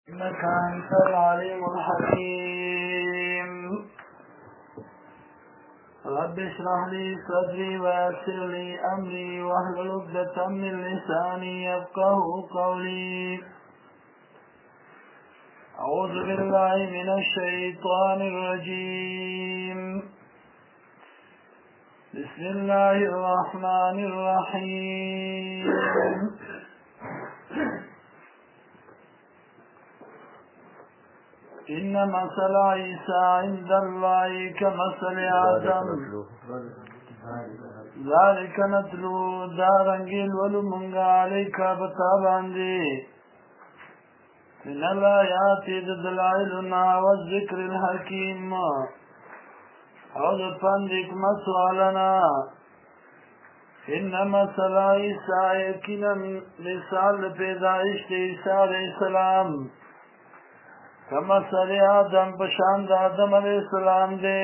إنك أنت العليم الحكيم. رب اشرح لي صدري ويسر لي أمري واحلل عقدة من لساني يفقهوا قولي. أعوذ بالله من الشيطان الرجيم. بسم الله الرحمن الرحيم. إن مثل عيسى عند الله كمثل آدم ذلك نتلو دارنگل ولمنگا عليك بتابان دي من الآيات دلائلنا والذكر الحكيم. أعوذ بك مسؤالنا. إن مثل عيسى يكنا مثال پیدائش عيسى عليه السلام كمثل آدم بشاند آدم علیہ السلام دے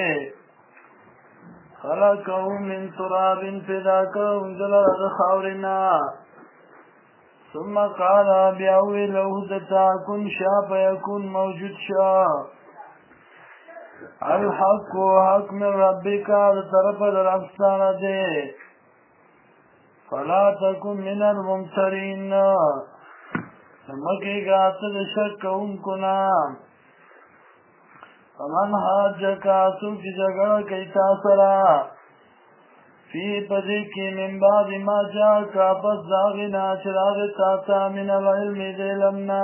خلقه من تراب پیدا کرو دلر خاورنا ثم قال بیاوی لوحدتا کن شا فیکون موجود شا الحق حق من ربک طرف درفستان دے فلا تکن من الممترین مکی گاتل شک ان کنا فمن حاجک آسو کی جگڑ کئی تاثرا فی پدی کی من بعد ما جاکا پس داغنا چراغ تاتا من العلم دیلمنا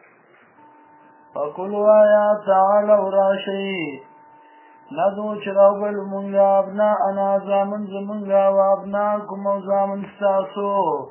فقلوا یا تعالی راشی ندو چراغ المنگا ابنا انا زامن زمنگا و ابناکم و زامن ستاسو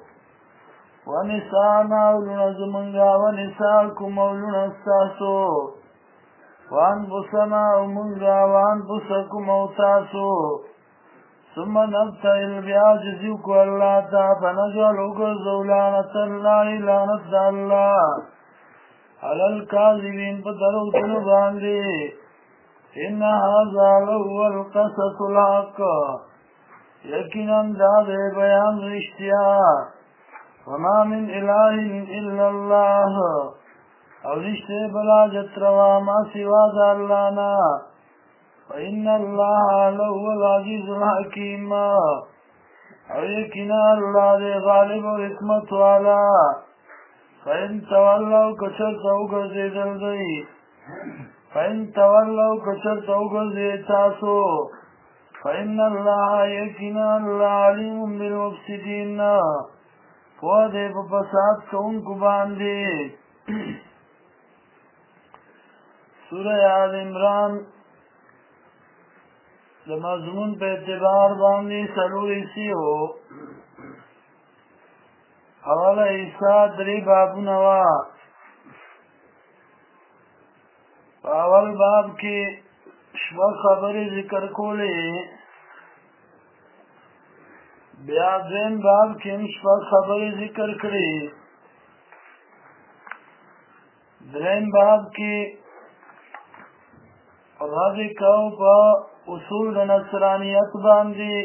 ونسانا ولنا زمنگا ونساكم ولنا استاسو وانفسنا ومنگا وانفسكم اوتاسو ثم نبتئل بیاجزیوکو اللہ تا فنجعلوک زولانة اللہ لانت اللہ علی الكاذبین پدرو جنباندی ان هذا لهو القصص الحق یقینا داد بیان رشتیا وما من إله إلا الله او نشتے بلا جتروا ما سوا دا اللہ نا وإن الله لهو العزيز الحكيم او یقینا اللہ دے غالب و حکمت والا فإن تولوا کچرتو گزیدل دی فإن تولوا کچرتو گزیتاسو فإن الله یقینا اللہ علیم بالمفسدین فوادے بفساد کون کو باندے. سورہ آل عمران مضمون پہ اعتبار باندے سلور اسی ہو. حوالہ عیسیٰ دری باب نوا. اول باب کی شبہ خبری ذکر کولے بیا دین باب کی شپږ خبرې ذکر کړي. دریم باب کی راضی کو په اصول د نصرانیت باندې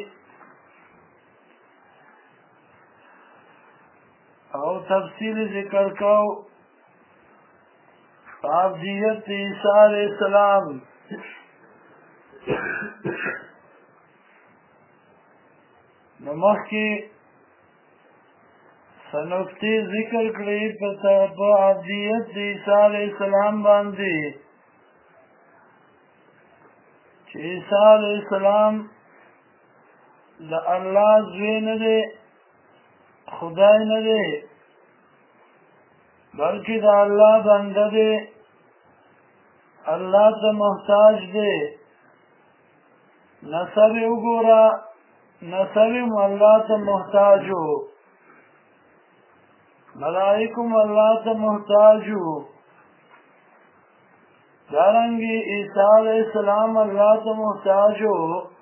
او تفصیل ذکر کو ابدیت عیسی علیہ السلام. نمخ کی سنفتی ذکر کری پا عبدیت عیسیٰ علیہ السلام باندی چه عیسیٰ علیہ السلام دا اللہ زوی ندے خدای ندے بلکہ دا اللہ بندہ دے اللہ تا محتاج دے. نصب اگورا نصرم اللہ تا محتاجو ملائکم اللہ تا محتاجو دارنگی عیسیٰ علیہ السلام اللہ تا محتاجو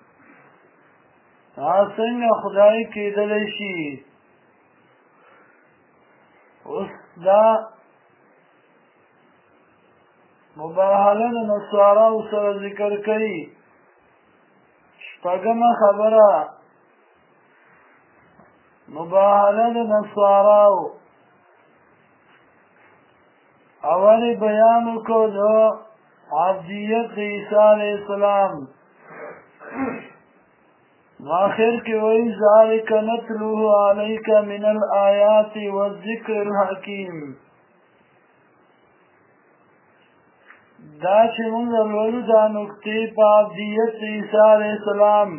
آسنگ خدای کی دلشی. اس دا مباحلن نصارا اسر ذکر کئی. شپگم خبرہ مباهله نصاراو اولی بیانو کو دو عبدیت عیسی علیہ السلام آخر کی وی ذالک نتلوه علیک من الآیات والذکر الحکیم دا چې مونږ لولو دا نکتې په عبدیت عیسی علیہ السلام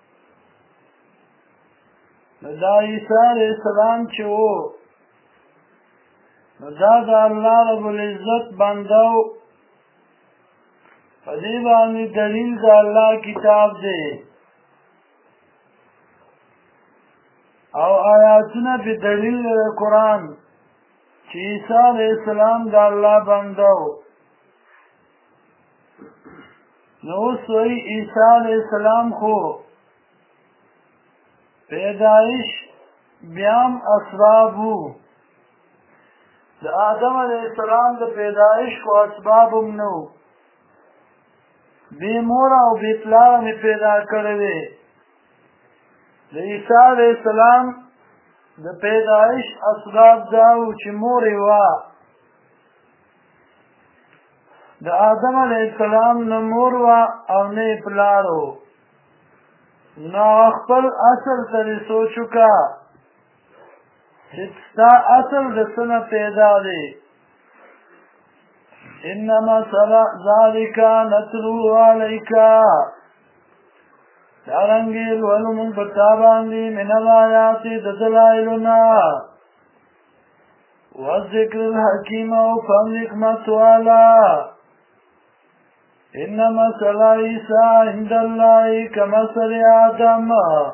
دا عیسی علیہ السلام چې و دا د الله رب العزت بنده و په دې باندې دلیل د الله کتاب دی او آیاتونه په دلیل د قرآن چې عیسی علیہ السلام د الله بنده و نو سوی عیسی علیہ السلام خو پیدائش بیام اسبابو د آدم علیہ السلام د پیدائش کو اسبابم نو بی مورا او بی پلار می پیدا کردی د عیسی علیہ السلام د پیدائش اسباب داو چې موری وا د آدم علیہ السلام نه مور وا او نه پلارو نو خپل اصل ترې سوچو کا چې ستا اصل د څه پیدا دی انما ذالک نتلو علیک دارنګې لولو مونږ په تا باندې من الآیات د دلایلنا والذکر الحکیم او حکمت والا انما مثل عیسی عند الله کمثل آدم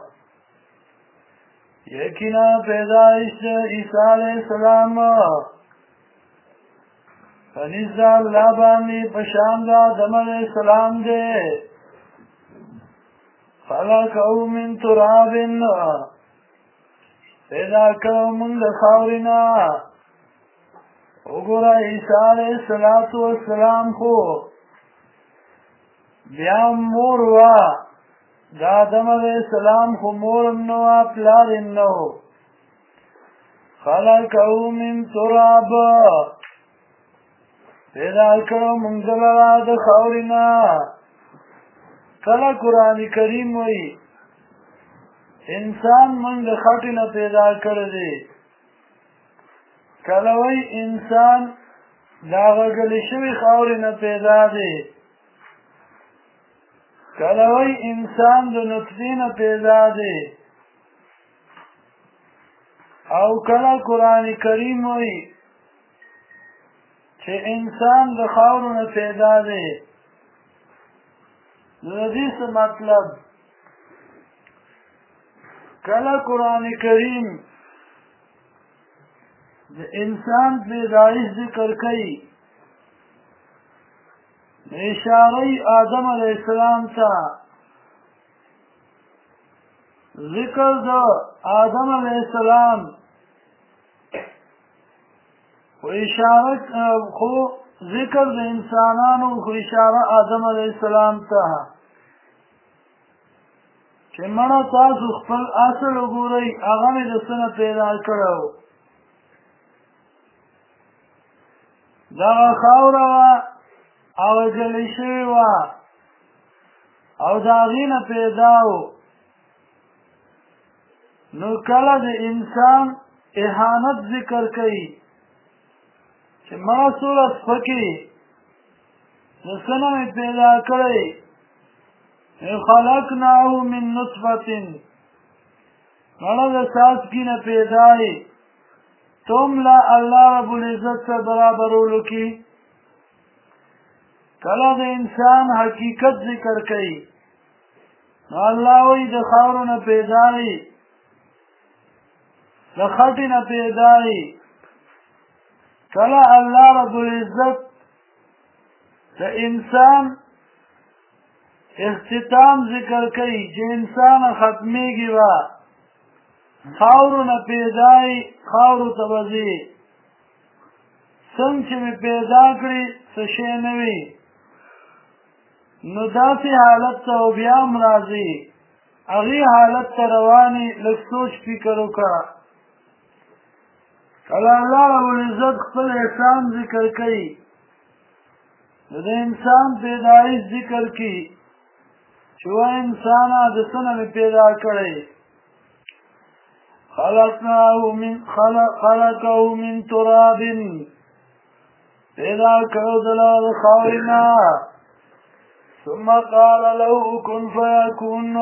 یقینا پیدائش عیسی علیہ السلام فنزد اللہ باندې پشان دا آدم علیہ السلام دے خلقه من تراب پیدا کرو من د خاورنا وګوره عیسی علیہ السلام خو بیا مور وا د آدم علیہ السلام خو مورم نو پلارم نو خلقه من تراب پیدا کرو موږ لرا د خاورنا کله قرآن کریم وی انسان موږ د خټې نه پیدا کړی دی کله وی انسان د هغه ګلې شوي خاورې نه پیدا دی کله وی انسان د نطفې نه پیدا دی او کله قرآن کریم وی چې انسان د خاورو نه پیدا دی نو د دې څه مطلب کله قرآن کریم د انسان پیدایش ذکر کوي اشاره آدم علیہ السلام ته ذکر د آدم علیہ السلام و اشاره خو ذکر د انسانانو خو اشاره آدم علیہ السلام ته چې مړه تاسو خپل اصل وګورئ هغه مې د څه نه پیدا کړی و دغه خاوره وه او ګلې شوې وه او د هغې نه پیدا و نو کله د انسان اهانت ذکر کوي چې ما څومره سپکې د څه نه مې پیدا کړی خلقناه من نطفة مړه د څاڅکي نه پیدا یې تم لا الله رب العزت سره برابرولو کې کله د انسان حقیقت ذکر کوي نو الله وایي د خاورو نه پیدا یې د خټې نه پیدا یې کله الله رب العزت د انسان اختتام ذکر کوي چې انسان ختمیږي وا خاورو نه پیدا یې خاورو ته به ځي څنګه چې مې پیدا کړي څه شی نه وي نو داسې حالت ته بیا هم راځي هغې حالت ته روانې لږ سوچ فکر وکړه کله الله رب العزت خپل احسان ذکر کوي د انسان پیدایش ذکر کوي چې وا انسان د څه نه پیدا کړی خلقه من تراب پیدا کړو د خاورنا ثم قال له كن فيكون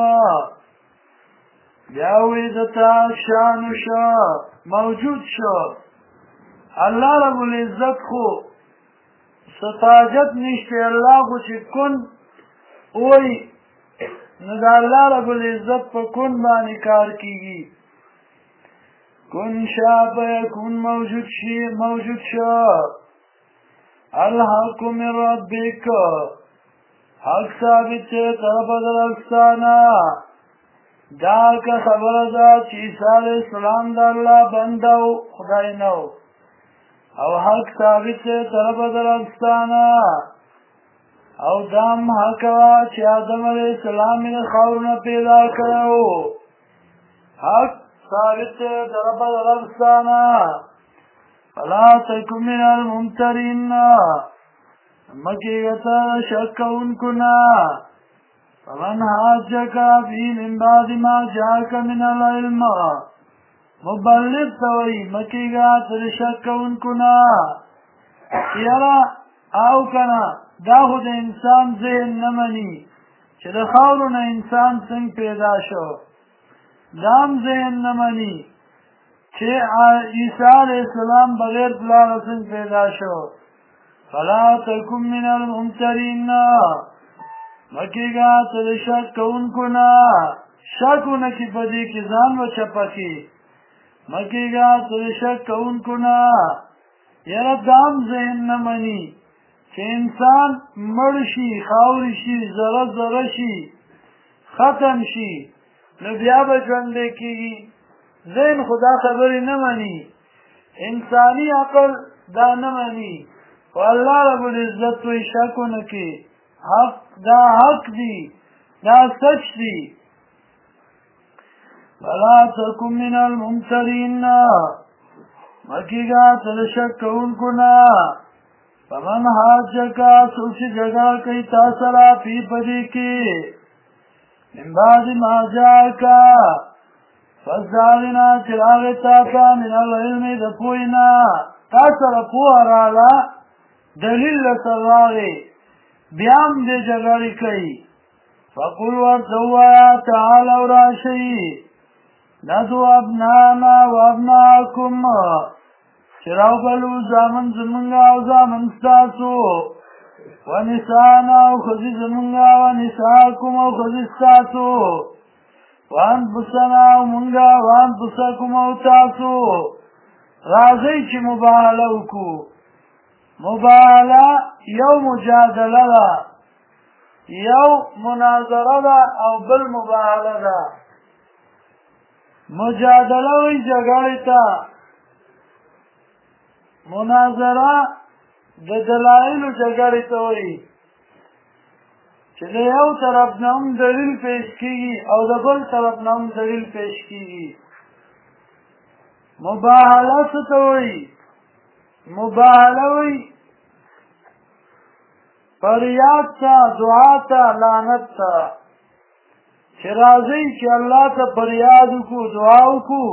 بیاوی دتا شان شا موجود شو الله رب العزت خو ستاجت نشته الله خو چې کن وای نو دا الله رب العزت په کن باندې کار کیږي کن شا فیکون موجود شو الحق من ربک حق ثابت طرف درستانا دا که خبر دا چې عیسی علیہ السلام د الله بنده او خدای نو او حق ثابت طرف درستانا او دام حق وا چې آدم علیہ السلام یې خاورونه پیدا کړو حق ثابت طرف درستانا فلا تکن من الممترین مکیتا شکون کنا فمن حاجك فيه من بعد ما جاءك من العلم مبلغ توي مکیگا تر شکون کنا یرا او کنا دا خو د انسان ذهن نمانی چې د خاورونه انسان څنګه پیدا شو دام ذهن نمانی چې عیسی علیہ السلام بغیر پلار څنګه پیدا شو فلا تکن من الممترین مکیگا تر شک کون کنا شکونه کی بدی کی ځان و چپکی مکیگا تر شک کون کنا یرا دام ذهن نمانی چې انسان مړ شي خاور شي ذره ذره شي ختم شي نو بیا به ژوند کیږي ذهن خدا خبرې نه مانی انسانی عقل دا نه مانی والله رب العزت وی شکونه کی حق دا حق دی دا سچ دی ولا تکن من الممترین مکیگا تلشک کون کنا فمن حاجکا سوچ جگہ کئی تاثرا پی پدی کی من بعد ما جاکا فزدارنا چراغ تاکا من العلم دپوینا تاثر پوہ رالا دلیل سراغی بیام دے جگڑی کئی فقل ورزوایا تعالوا راشی ندو ابنانا و ابناکم چراو بلو زامن زمنگا و زامن ستاسو و نسانا و خزی زمنگا و نساکم و خزی ستاسو و انفسنا و منگا و انفسکم و تاسو رازی چی مباہلو کو مباهله یو مجادله ده یو مناظره ده او بل مباهله ده مجادله وی جګړې ته مناظره د دلایلو جګړې ته وی چې د یو طرف نه هم دلیل پیش کیږي او د بل طرف نه هم دلیل پیش کیږي مباهله څه ته وی مباهله وی فریاد تا دعا تا لعنت تا چې راځي چې الله ته فریاد وکړو دعا وکړو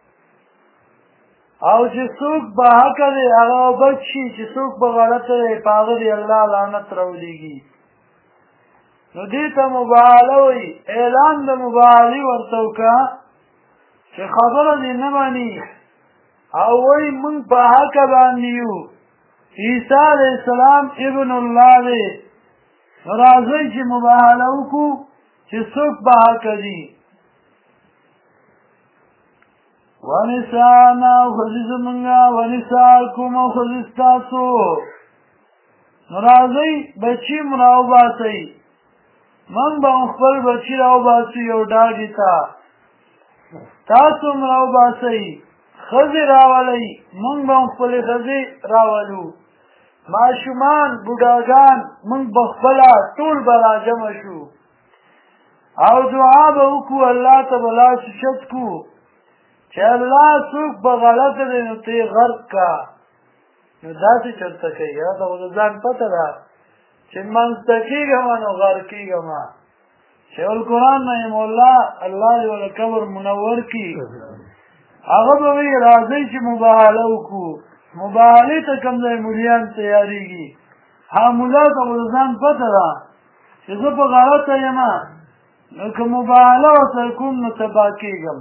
او چې څوک به حق دی هغه بچ شي چې څوک به غلطه دی په هغه دی الله لعنت راولېږي نو دې ته مباهله وی اعلان د مباهلې ورته وکړه چې خبره دې نه مانی او وی مونږ په حق باندې یو عیسی علیہ السلام ابن الله دی راځي چې مباهله وکړو چې څوک به حق دی ونسانا خزی زمنگا ونساکم خزی ستاسو راځي بچی مراو باسی من به خپل بچی راو باسی یو ډاګی تا تاسو مراو باسی خزی راولی من به خپل خزی راولو ماشومان بوډاګان من بخبلا ټول برا جمع شو او دعا به وکړو الله ته بلا شت کو چې الله څوک په غلطه دی نو ته غرق کا نو داسې چرته کوي دا خو د ځان پته ده چې منځته کېږم نو غرق کېږم شیخ القرآن رحم الله الله دې ورته قبر منور کړي هغه به وایي راځئ چې مباهله وکړو مباهلې ته کوم ځای مریان تیارېږي ملا ته خو د ځان پته ده چې زه په غلطه یم نو که مباهله ورسره کوم نو تباه کېږم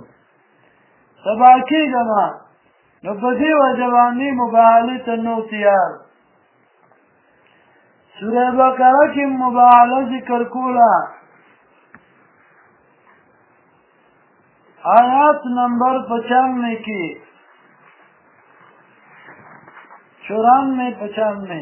نو په دې وجه باندې مباهلې ته نو تیار سوره بقره کې مباهله ذکر کوله آیات نمبر 95 کی 94-95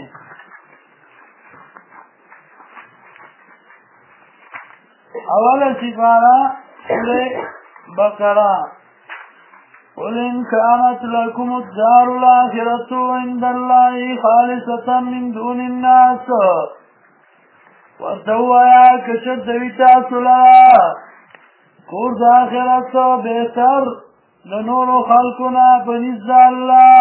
اول سپارہ سورہ بقرہ قل ان كانت لكم الدار الآخرة عند الله خالصة من دون الناس وتویا کشد ویتا سلا کور د آخرت بهتر د نورو خلقنا بنزد الله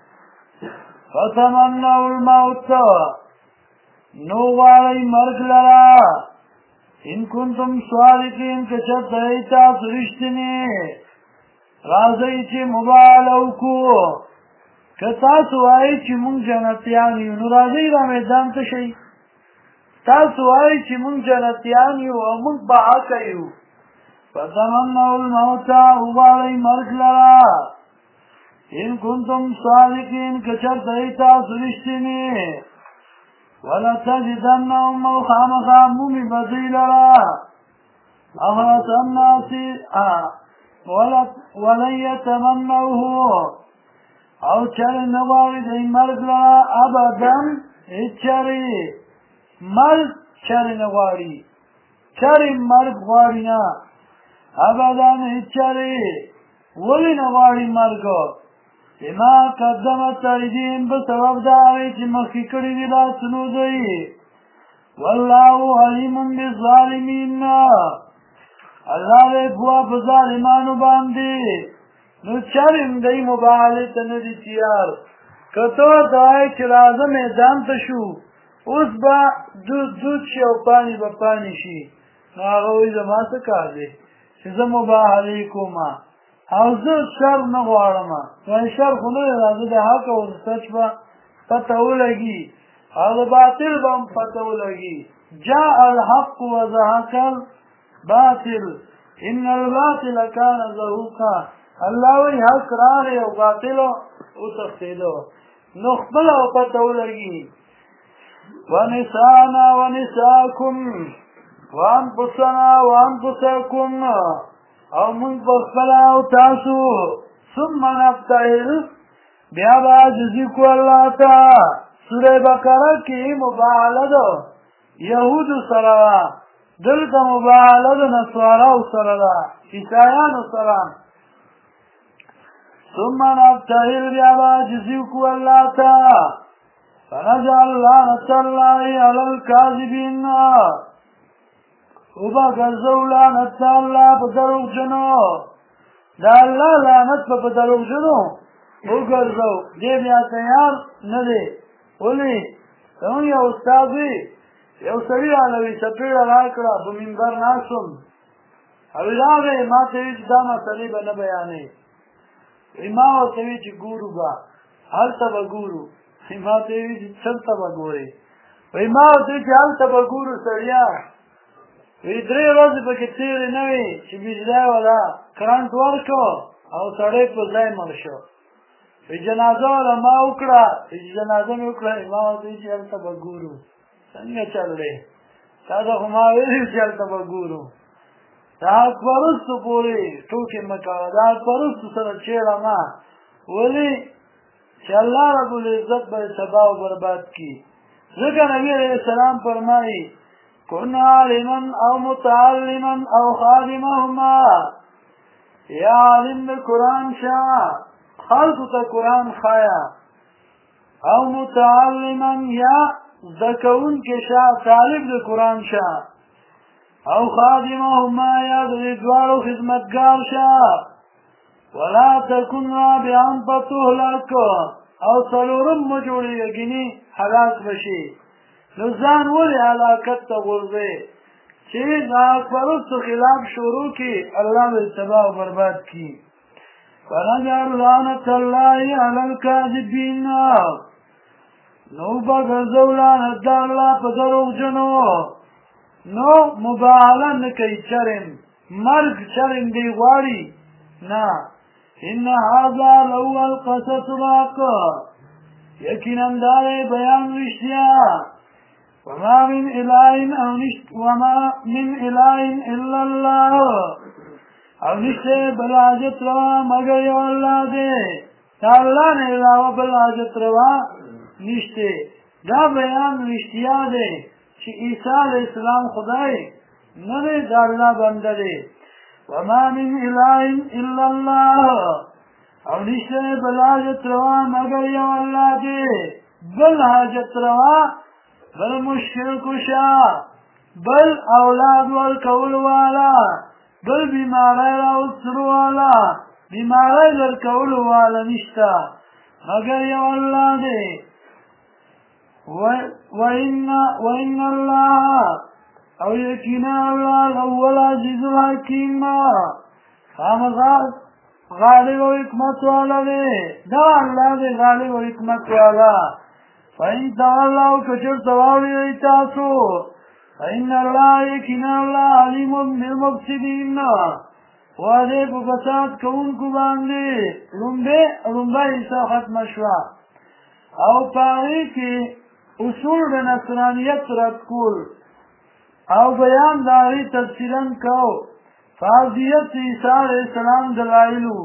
فتمنوا الموت نو غواړئ مرګ لرا ان کنتم صادقین که چېرته یې تاسو رښتیني راځئ چې مباهله وکړو که تاسو وایئ چې مونږ جنتیان یو نو راځئ را میدان ته شئ تاسو وایئ چې مونږ جنتیان یو او مونږ به حقه یو فتمنوا الموت وغواړئ مرګ لرا ان کنتم صادقین که چېرته یې تاسو رښتیني ولتجدنهم خامخا مومي بدوی لرا احرص الناس ولن يتمنوه او چر نغواړي د مرګ لرا ابدا چرې مرګ چر نغواړي چر مرګ غواړي نه ابدا چرې ولې نغواړي مرګ بما قدمت ایدیهم بسبب دا چې مخکې کړي دي لاسونو دوی والله علیم بالظالمین الله دې پوه په ظالمانو باندې نو چرېم دی مباهلې ته نه دي تیار که ته ورته وایې چې راځه میدان ته شو اوس به دود شي او پانی به پانی شي نو هغه وایي زما څه کار دی چې زه مباهلې کومه او زه شر نه غواړم وایي شر خو نه دی راځه د حق او د سچ به پته ولګي او د باطل به هم پته ولګي جاء الحق وزهق الباطل ان الباطل كان زهوقا الله وایي حق راغی او باطل وتښتېدو نو خپله پته ولګي ونسانا ونساکم وانفسنا وانفسکم او موږ بخپله او تاسو ثم نبتهل بیا به عاجزي کو الله ته سوره بقره کې مباهله ده یهودو سره وه دلته مباهله د نصاراو سره ده عیسایانو سره ثم نبتهل بیا به عاجزي کو الله ته فنجعل لعنة الله على الكاذبين وبا ګرځو لعنت الله په دروغ جنو دا الله لعنت په دروغ جنو وګرځو دې بیا تیار نه دی ولې نو یو استاد یو سړی راغلی چپېړه راکړه په منبر ناستم او راغی ما ته ویل دا مسلې به نه بیانې ما ورته ویل چې ګورو به هلته به ګورو ما ته ویل چې چلته به ګورې ما ورته ویل چې هلته به ګورو سړیا وی 3 ورځې پکې تېرې نه وي چې بجلی والا کرنټ ورکړو او سړی په ځای مړ شو وی جنازه والا ما وکړه چې جنازه مې وکړه ما ورته ویل چې هلته به ګورو څنګه چل دی تا ته خو ما ویلي چې هلته به ګورو د حق پرستو پورې ټوکې مه کوه د حق پرستو سره چېړه مه ولې چې الله رب العزت به یې تباه او برباد کړي ځکه نبي علیه السلام فرمایي كن عالما او متعلما او خادمهما یا عالم د قرآن شه خلقو ته قرآن ښایه او متعلما یا زده کوونکی شه طالب د قرآن شه او خادمهما یا د دې دواړو خدمتګار شه ولا تكن رابعا فتهلك او څلورم مه جوړېږه ګینې هلاک بشي نو ځان ولې هلاکت ته غورځې چې د حق پرستو خلاف شروع کړي الله به تباه او برباد کړي فنجعل لعنة الله على الكاذبين نو بغرزو لعنت د الله په دروغجنو نو مبالغه نه کوي چرم مرګ چرم دی غواړي نه ان هذا لهو القصص الحق یقینا دا بیان رښتیا وما من اله الا الله او نشته بل حاجت روا مگر یو الله دی دا الله نه علاوه بل حاجت روا نشته دا بیان رښتیا دی چې عیسی علیه السلام خدای نه دی دا الله بنده دی وما من اله الا الله او نشته بل حاجت روا مگر یو الله دی بل حاجت روا بل مشکل کشا بل اولاد والکول والا بل بیماری راوسترو والا بیماری لرکول والا نشتا مگر یو اللہ دے وَإِنَّ اللَّهَ او یقینا اللہ لَهُوَ الْعَزِيزُ الْحَكِيمُ غالب و حکمت والا دے دا اللہ دے غالب و حکمت والا فَإِن تَوَلَّوْا كَچُرْ تَوَاوِي وَإِتَاسُ فَإِنَّ اللَّهَ يَكِنَا اللَّهَ عَلِيمٌ بِالْمُفْسِدِينَ وَعَدَيْ بُفَسَاد كَوُنْ كُبَانْدِ رُنبَا عیسیٰ ختم شوا او پاہی کی اصول د نصرانیت رد کول او بیان داری تفصیلاً کو فاضیت عیسیٰ علیہ السلام دلائلو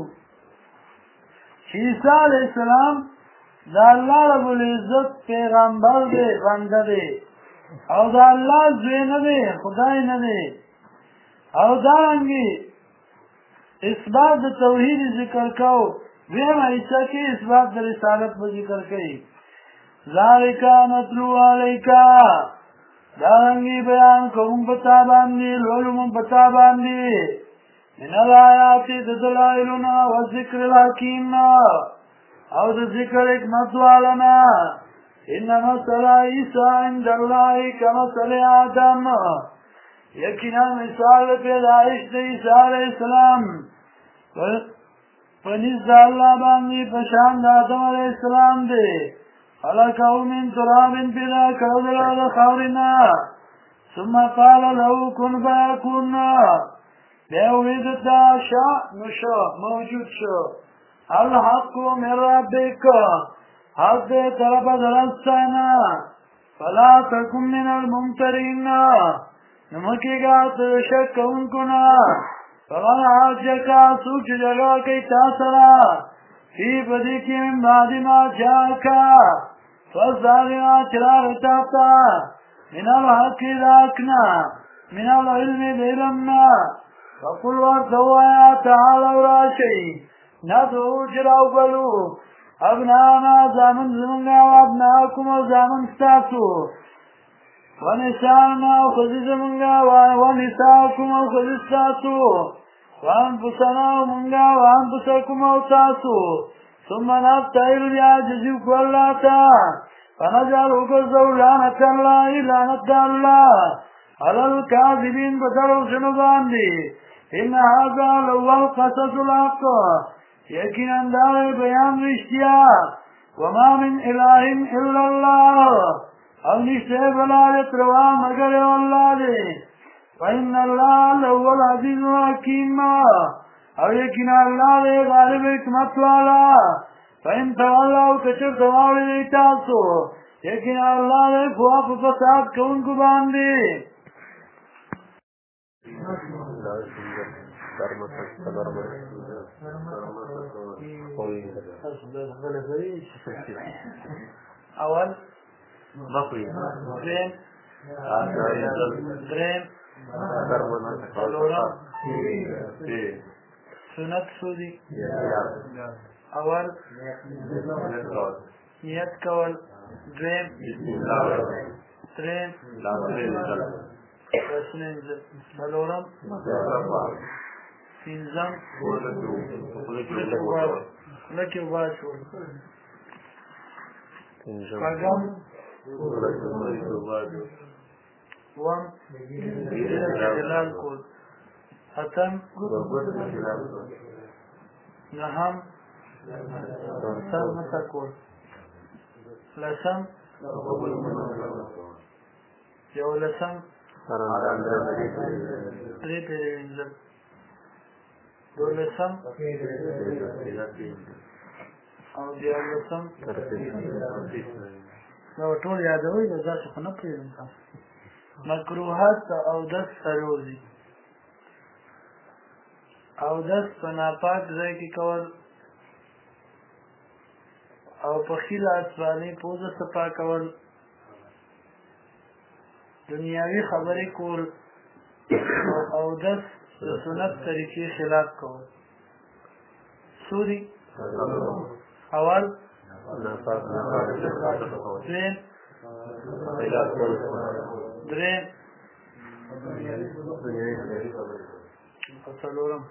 عیسیٰ علیہ السلام دا اللہ رب العزت پیغمبر دے بندہ دے او دا اللہ زوی ندے خدای ندے او دارنگی اثبات دا توحید ذکر کو ویم عیسیٰ کی اثبات دا رسالت با ذکر کئی ذالکا نتلو علیکا دارنگی بیان کون پتا باندی لولمون پتا باندی من الآیاتی دلائلنا والذکر الحکیم او دا ذکر حکمت والنا انما مثل عیسیٰ عند اللہ کمثل آدم یقینا مثال پیدائش دا عیسیٰ علیہ السلام پنیز دا اللہ باندی پشان دا آدم علیہ السلام دے خلقه من تراب پیدا کردلا دا خورنا ثم قال له کن فیکون بیوید دا شا نشو موجود شو الحق من ربک حق دے طرف درستانا فلا تکن من الممترین نمکی گا تشک انکنا فمن حاجکا سوچ جگہ کی تاثرا فی بدی کی من بعد ما جاکا فالظالما چراغ تاتا من الحق ذاکنا من العلم بعلمنا فقل وارتوایا تعالوا راشی ندعو جراو بلو ابنانا زامن زمنگا و ابناکم و زامن ستاسو ونسانا و خزی زمنگا و نساکم و خزی ستاسو وانفسنا و منگا و انفسکم و تاسو ثم نبتعیل بیاجزیو کولاتا فنجعلو کزو لعنت اللہ لعنت اللہ علی الكاذبین بدرو شنباندی ان هذا لهو القصص الحق یقینا دا بیان رښتیا وما من اله الا الله او نشته بلایت روا مگر الله دی فإن الله لهو العزیز الحکیم او یقینا الله دی غالب حکمت والا فإن تولوا کچر تواوی تاسو یقینا الله دی فواف فساد کونکو باندی اول دریم سنت سودی اول نیت کول دریم څلورم پنځم لکه وباچول شپږم وم خلال کول اتم نهم سر مسا کول لسم یولسم درې پنځم دولسم او دیارلسم نو ټول یادوي دا څه خو نه پېژنم مکروهات او دس سروزي او دس په ناپاک ځای کې کول او په خیل اسواني پوزه صفا کول دنیاوی خبرې کول او دس د سنت طریقې خلاف کول سوري اول درين درين فصلورم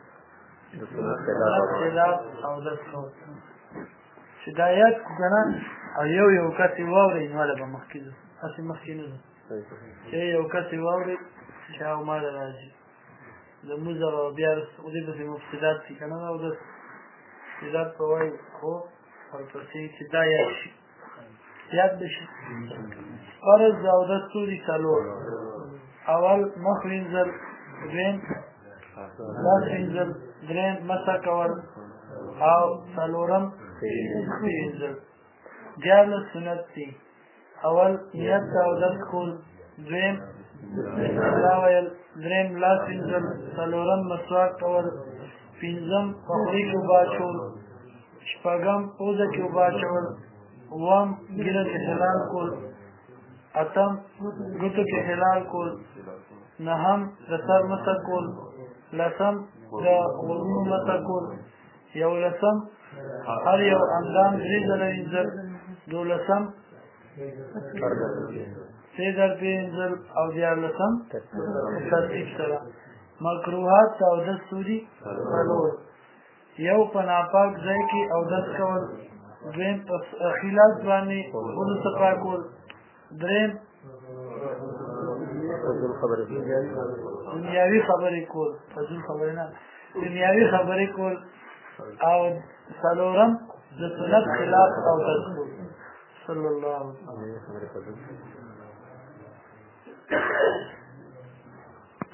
خلاف او دس کول شدایت کنه او یو کتی واوري نو له مخکې اسی مخکې نه چې یو کتی واوري چې او ما راځي د موزه او بیا د دې مفسدات کنه او د مفسدات په وای خو ورپسې چې دا یاد بشي فرض او د سوري څلور اول مخ وینځل درین لاس وینځل درین مسا کول او څلورم وینځل دیارلس سنت دي اول نیت او د کول درین راویل درین لاس وینځل څلورم مسواک کول پنځم پخلی کې باچول شپږم پوزه کې وباچول اووم ګیره کې حلال کول اتم ګوتو کې حلال کول نهم د سر مسه کول لسم د غوږونو مسه کول یولسم هر یو اندام درې ځله وینځل دولسم سې ځل پنځل او دیارلسم ترتیب سره مکروهات او د سوري څلور یو په ناپاک ځای کې او دس کول دویم په خلاف باندې ولو صفا کول دریم دنیاوي خبرې کول فضول خبرې نه دنیاوي خبرې کول او څلورم د سنت خلاف او دس کول صلی الله علیه وسلم